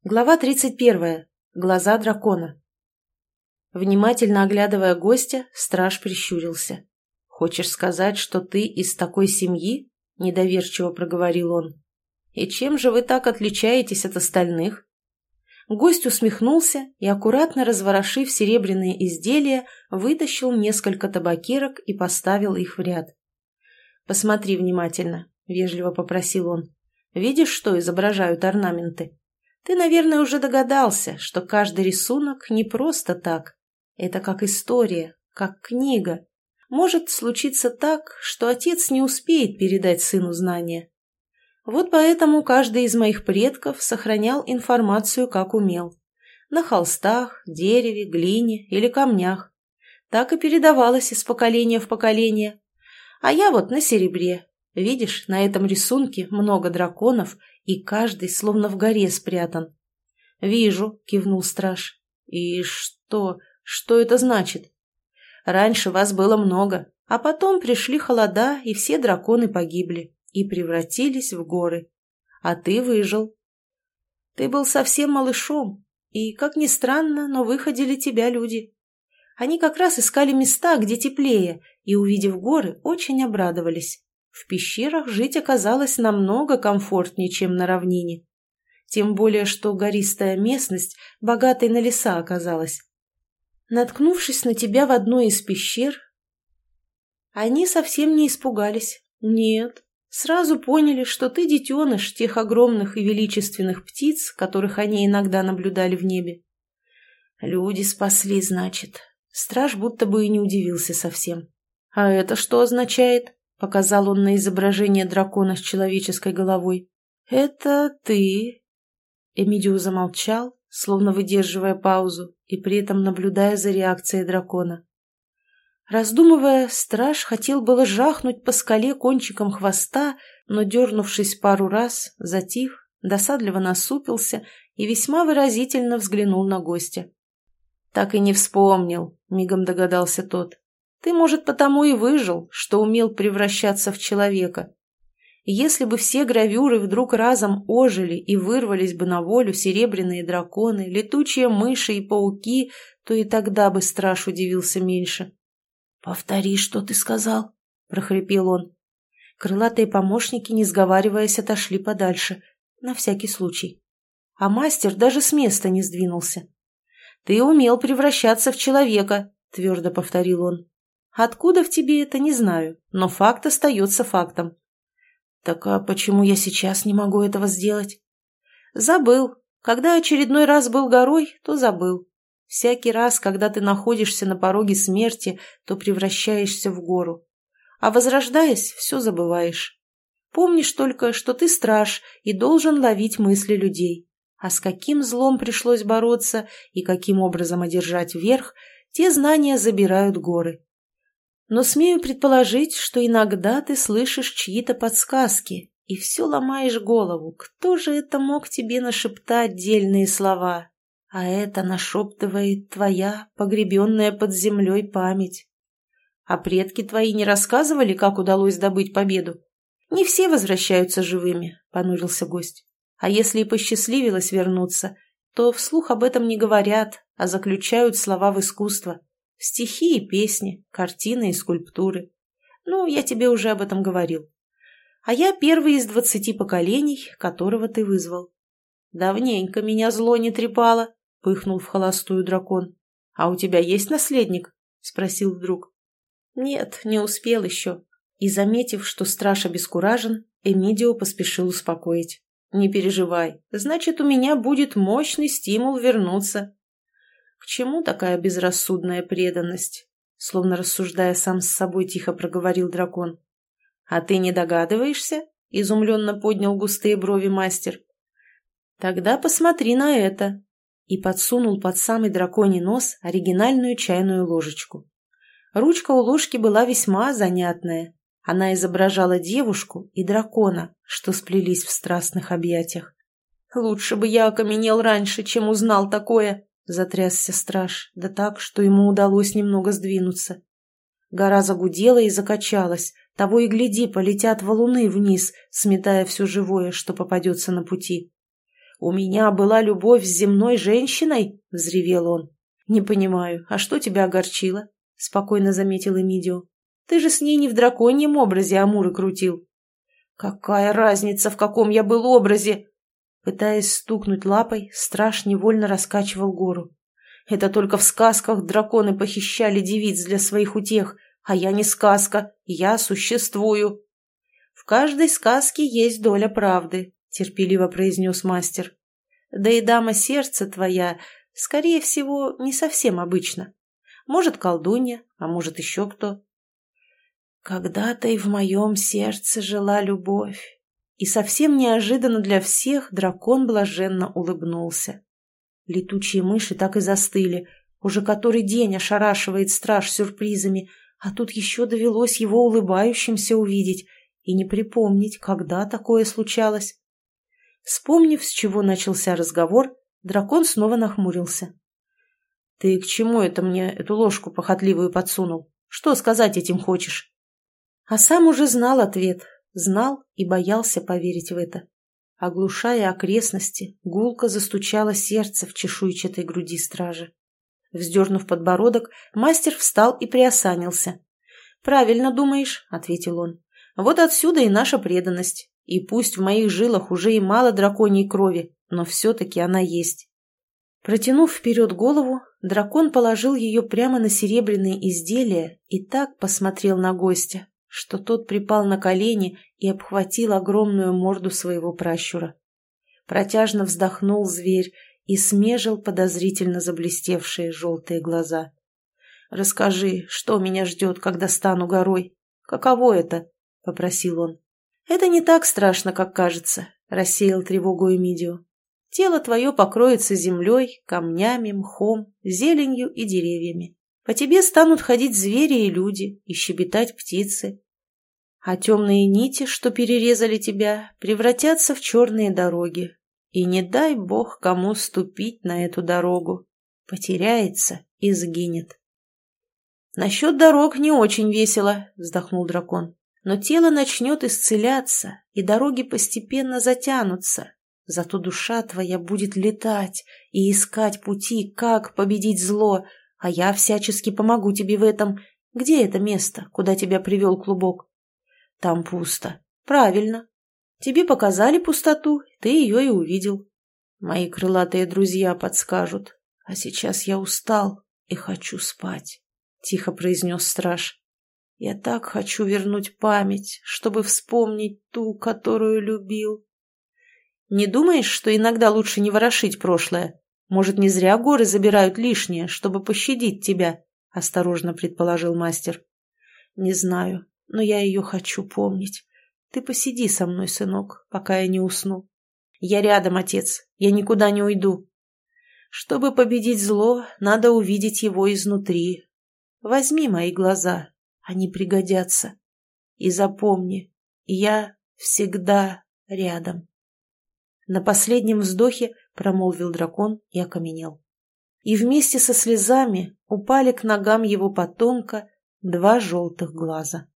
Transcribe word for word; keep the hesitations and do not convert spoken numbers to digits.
Глава тридцать первая. Глаза дракона. Внимательно оглядывая гостя, страж прищурился. «Хочешь сказать, что ты из такой семьи?» – недоверчиво проговорил он. «И чем же вы так отличаетесь от остальных?» Гость усмехнулся и, аккуратно разворошив серебряные изделия, вытащил несколько табакерок и поставил их в ряд. «Посмотри внимательно», – вежливо попросил он. «Видишь, что изображают орнаменты? Ты, наверное, уже догадался, что каждый рисунок не просто так. Это как история, как книга. Может случиться так, что отец не успеет передать сыну знания. Вот поэтому каждый из моих предков сохранял информацию, как умел. На холстах, дереве, глине или камнях. Так и передавалось из поколения в поколение. А я вот на серебре. Видишь, на этом рисунке много драконов, и каждый словно в горе спрятан. «Вижу», — кивнул страж. «И что? Что это значит?» «Раньше вас было много, а потом пришли холода, и все драконы погибли и превратились в горы. А ты выжил. Ты был совсем малышом, и, как ни странно, но выходили тебя люди. Они как раз искали места, где теплее, и, увидев горы, очень обрадовались. В пещерах жить оказалось намного комфортнее, чем на равнине. Тем более, что гористая местность богатой на леса оказалась. Наткнувшись на тебя в одной из пещер, они совсем не испугались. Нет, сразу поняли, что ты детеныш тех огромных и величественных птиц, которых они иногда наблюдали в небе. Люди спасли, значит. Страж будто бы и не удивился совсем. А это что означает? Показал он на изображение дракона с человеческой головой. «Это ты...» Эмидио замолчал, словно выдерживая паузу и при этом наблюдая за реакцией дракона. Раздумывая, страж хотел было жахнуть по скале кончиком хвоста, но, дернувшись пару раз, затих, досадливо насупился и весьма выразительно взглянул на гостя. «Так и не вспомнил», — мигом догадался тот. Ты, может, потому и выжил, что умел превращаться в человека. Если бы все гравюры вдруг разом ожили и вырвались бы на волю серебряные драконы, летучие мыши и пауки, то и тогда бы страж удивился меньше. «Повтори, что ты сказал», — прохрипел он. Крылатые помощники, не сговариваясь, отошли подальше, на всякий случай. А мастер даже с места не сдвинулся. «Ты умел превращаться в человека», — твердо повторил он. Откуда в тебе это, не знаю, но факт остается фактом. Так а почему я сейчас не могу этого сделать? Забыл. Когда очередной раз был горой, то забыл. Всякий раз, когда ты находишься на пороге смерти, то превращаешься в гору. А возрождаясь, все забываешь. Помнишь только, что ты страж и должен ловить мысли людей. А с каким злом пришлось бороться и каким образом одержать верх, те знания забирают горы. Но смею предположить, что иногда ты слышишь чьи-то подсказки и все ломаешь голову. Кто же это мог тебе нашептать дельные слова? А это нашептывает твоя погребенная под землей память. А предки твои не рассказывали, как удалось добыть победу? Не все возвращаются живыми, понурился гость. А если и посчастливилось вернуться, то вслух об этом не говорят, а заключают слова в искусство. Стихи и песни, картины и скульптуры. Ну, я тебе уже об этом говорил. А я первый из двадцати поколений, которого ты вызвал. Давненько меня зло не трепало, пыхнул в холостую дракон. А у тебя есть наследник? Спросил вдруг. Нет, не успел еще. И, заметив, что страж обескуражен, Эмидио поспешил успокоить. Не переживай, значит, у меня будет мощный стимул вернуться. «К чему такая безрассудная преданность?» Словно рассуждая сам с собой, тихо проговорил дракон. «А ты не догадываешься?» — изумленно поднял густые брови мастер. «Тогда посмотри на это!» И подсунул под самый драконий нос оригинальную чайную ложечку. Ручка у ложки была весьма занятная. Она изображала девушку и дракона, что сплелись в страстных объятиях. «Лучше бы я окаменел раньше, чем узнал такое!» Затрясся страж, да так, что ему удалось немного сдвинуться. Гора загудела и закачалась, того и гляди, полетят валуны вниз, сметая все живое, что попадется на пути. «У меня была любовь с земной женщиной?» — взревел он. «Не понимаю, а что тебя огорчило?» — спокойно заметил Эмидио. «Ты же с ней не в драконьем образе амуры крутил». «Какая разница, в каком я был образе?» Пытаясь стукнуть лапой, страж невольно раскачивал гору. «Это только в сказках драконы похищали девиц для своих утех, а я не сказка, я существую». «В каждой сказке есть доля правды», — терпеливо произнес мастер. «Да и дама сердца твоя, скорее всего, не совсем обычна. Может, колдунья, а может, еще кто». «Когда-то и в моем сердце жила любовь». И совсем неожиданно для всех дракон блаженно улыбнулся. Летучие мыши так и застыли. Уже который день ошарашивает страж сюрпризами, а тут еще довелось его улыбающимся увидеть и не припомнить, когда такое случалось. Вспомнив, с чего начался разговор, дракон снова нахмурился. «Ты к чему это мне эту ложку похотливую подсунул? Что сказать этим хочешь?» А сам уже знал ответ. Знал и боялся поверить в это. Оглушая окрестности, гулко застучало сердце в чешуйчатой груди стражи. Вздернув подбородок, мастер встал и приосанился. «Правильно думаешь», — ответил он. «Вот отсюда и наша преданность. И пусть в моих жилах уже и мало драконьей крови, но все-таки она есть». Протянув вперед голову, дракон положил ее прямо на серебряные изделия и так посмотрел на гостя, что тот припал на колени и обхватил огромную морду своего пращура. Протяжно вздохнул зверь и смежил подозрительно заблестевшие желтые глаза. «Расскажи, что меня ждет, когда стану горой? Каково это?» — попросил он. «Это не так страшно, как кажется», — рассеял тревогу Эмидио. «Тело твое покроется землей, камнями, мхом, зеленью и деревьями. По тебе станут ходить звери и люди, и щебетать птицы. А темные нити, что перерезали тебя, превратятся в черные дороги. И не дай бог кому ступить на эту дорогу. Потеряется и сгинет». «Насчет дорог не очень весело», — вздохнул дракон. «Но тело начнет исцеляться, и дороги постепенно затянутся. Зато душа твоя будет летать и искать пути, как победить зло, а я всячески помогу тебе в этом. Где это место, куда тебя привел клубок?» «Там пусто». «Правильно. Тебе показали пустоту, ты ее и увидел. Мои крылатые друзья подскажут. А сейчас я устал и хочу спать», — тихо произнес страж. «Я так хочу вернуть память, чтобы вспомнить ту, которую любил». «Не думаешь, что иногда лучше не ворошить прошлое? Может, не зря горы забирают лишнее, чтобы пощадить тебя?» — осторожно предположил мастер. «Не знаю, но я ее хочу помнить. Ты посиди со мной, сынок, пока я не усну». «Я рядом, отец, я никуда не уйду». «Чтобы победить зло, надо увидеть его изнутри. Возьми мои глаза, они пригодятся. И запомни, я всегда рядом». На последнем вздохе промолвил дракон и окаменел. И вместе со слезами упали к ногам его потомка два желтых глаза.